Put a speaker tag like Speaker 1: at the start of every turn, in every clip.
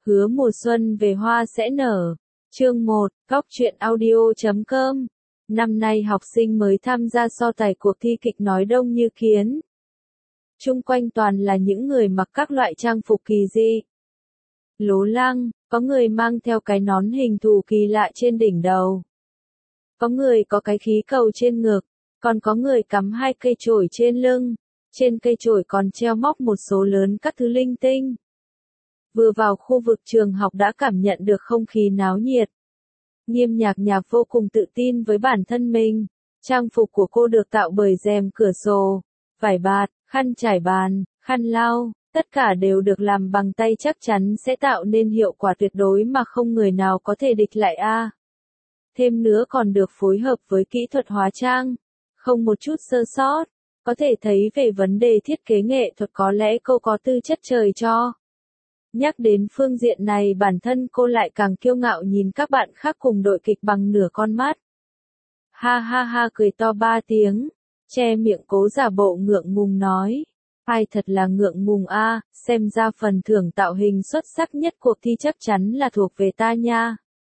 Speaker 1: Hứa mùa xuân về hoa sẽ nở. Chương 1, Góc truyện audio.com. Năm nay học sinh mới tham gia so tài cuộc thi kịch nói đông như kiến. Chung quanh toàn là những người mặc các loại trang phục kỳ dị. Lố lăng, có người mang theo cái nón hình thù kỳ lạ trên đỉnh đầu. Có người có cái khí cầu trên ngực, còn có người cắm 2 cây chổi trên lưng. Trên cây chổi còn treo móc một số lớn các thứ linh tinh. Vừa vào khu vực trường học đã cảm nhận được không khí náo nhiệt. Nghiêm Nhạc Nhạc vô cùng tự tin với bản thân mình. Trang phục của cô được tạo bởi rèm cửa sổ, vải bạt, khăn trải bàn, khăn lau, tất cả đều được làm bằng tay, chắc chắn sẽ tạo nên hiệu quả tuyệt đối mà không người nào có thể địch lại a. Thêm nữa còn được phối hợp với kỹ thuật hóa trang, không một chút sơ sót. Có thể thấy về vấn đề thiết kế nghệ thuật có lẽ cô có tư chất trời cho. Nhắc đến phương diện này bản thân cô lại càng kiêu ngạo nhìn các bạn khác cùng đội kịch bằng nửa con mắt. Ha ha ha, cười to 3 tiếng, che miệng cố giả bộ ngượng ngùng nói. Ai thật là ngượng ngùng a, xem ra phần thưởng tạo hình xuất sắc nhất cuộc thi chắc chắn là thuộc về ta nha.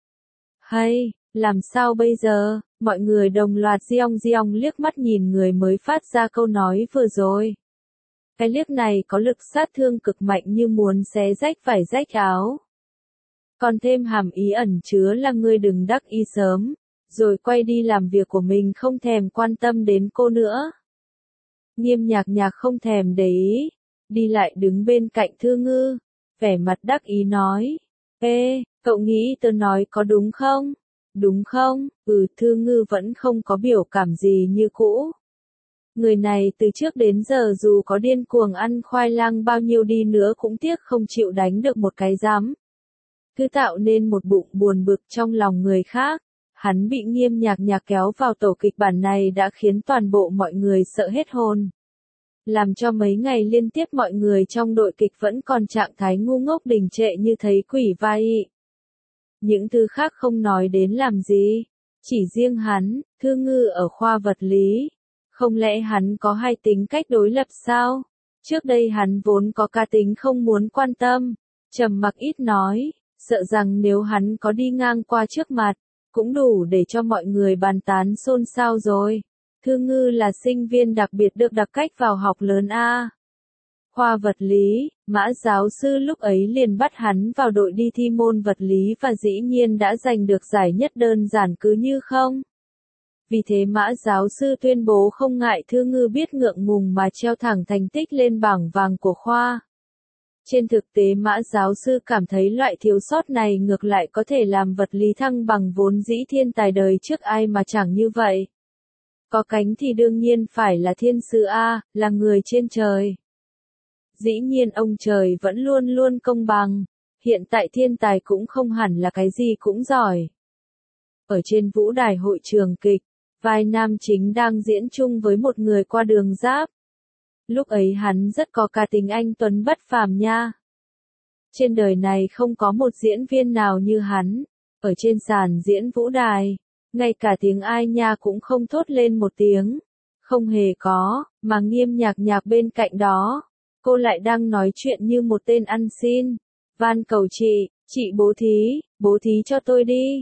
Speaker 1: Hay, làm sao bây giờ? Mọi người đồng loạt giong liếc mắt nhìn người mới phát ra câu nói vừa rồi. Cái liếc này có lực sát thương cực mạnh như muốn xé rách vải rách áo. Còn thêm hàm ý ẩn chứa là ngươi đừng đắc ý sớm, rồi quay đi làm việc của mình không thèm quan tâm đến cô nữa. Nghiêm Nhạc Nhạc không thèm để ý, đi lại đứng bên cạnh Thư Ngư, vẻ mặt đắc ý nói. Ê, cậu nghĩ tớ nói có đúng không? Đúng không? Thư Ngư vẫn không có biểu cảm gì như cũ. Người này từ trước đến giờ dù có điên cuồng ăn khoai lang bao nhiêu đi nữa cũng tiếc không chịu đánh được một cái giám. Cứ tạo nên một bụng buồn bực trong lòng người khác. Hắn bị Nghiêm Nhạc Nhạc kéo vào tổ kịch bản này đã khiến toàn bộ mọi người sợ hết hồn. Làm cho mấy ngày liên tiếp mọi người trong đội kịch vẫn còn trạng thái ngu ngốc đình trệ như thấy quỷ vai. Những thứ khác không nói đến làm gì. Chỉ riêng hắn, Thư Ngư ở khoa vật lý. Không lẽ hắn có hai tính cách đối lập sao? Trước đây hắn vốn có cá tính không muốn quan tâm, trầm mặc ít nói, sợ rằng nếu hắn có đi ngang qua trước mặt, cũng đủ để cho mọi người bàn tán xôn xao rồi. Thư Ngư là sinh viên đặc biệt được đặc cách vào học lớn A. Khoa vật lý, Mã giáo sư lúc ấy liền bắt hắn vào đội đi thi môn vật lý và dĩ nhiên đã giành được giải nhất đơn giản cứ như không. Vì thế Mã giáo sư tuyên bố không ngại Thư Ngư biết ngượng ngùng mà treo thẳng thành tích lên bảng vàng của khoa. Trên thực tế Mã giáo sư cảm thấy loại thiếu sót này ngược lại có thể làm vật lý thăng bằng, vốn dĩ thiên tài đời trước ai mà chẳng như vậy. Có cánh thì đương nhiên phải là thiên sứ A, là người trên trời. Dĩ nhiên ông trời vẫn luôn luôn công bằng, hiện tại thiên tài cũng không hẳn là cái gì cũng giỏi. Ở trên vũ đài hội trường kịch, vai nam chính đang diễn chung với một người qua đường giáp. Lúc ấy hắn rất có cá tính anh tuấn bất phàm nha. Trên đời này không có một diễn viên nào như hắn. Ở trên sàn diễn vũ đài, ngay cả tiếng ai nha cũng không thốt lên một tiếng. Không hề có, mà Nghiêm Nhạc Nhạc bên cạnh đó. Cô lại đang nói chuyện như một tên ăn xin. Van cầu chị bố thí cho tôi đi.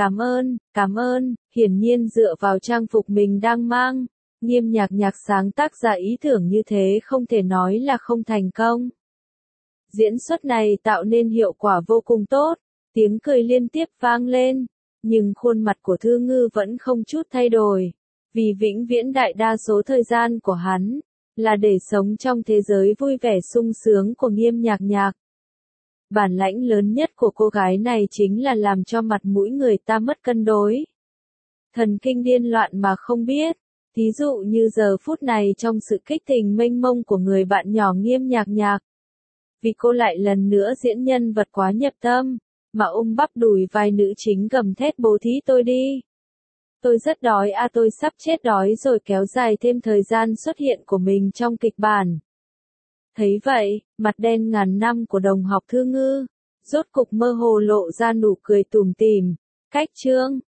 Speaker 1: Cảm ơn, hiển nhiên dựa vào trang phục mình đang mang. Nghiêm Nhạc Nhạc sáng tác ra ý tưởng như thế không thể nói là không thành công. Diễn xuất này tạo nên hiệu quả vô cùng tốt, tiếng cười liên tiếp vang lên, nhưng khuôn mặt của Thư Ngư vẫn không chút thay đổi, vì vĩnh viễn đại đa số thời gian của hắn là để sống trong thế giới vui vẻ sung sướng của Nghiêm Nhạc Nhạc. Bản lãnh lớn nhất của cô gái này chính là làm cho mặt mũi người ta mất cân đối. Thần kinh điên loạn mà không biết. Thí dụ như giờ phút này trong sự kích tình mênh mông của người bạn nhỏ Nghiêm Nhạc Nhạc. Vì cô lại lần nữa diễn nhân vật quá nhập tâm, mà bắp đùi vai nữ chính gầm thét bố thí tôi đi. Tôi rất đói tôi sắp chết đói rồi, kéo dài thêm thời gian xuất hiện của mình trong kịch bản. Thấy vậy, mặt đen ngàn năm của đồng học Thư Ngư, rốt cục mơ hồ lộ ra nụ cười tủm tỉm. Cách chương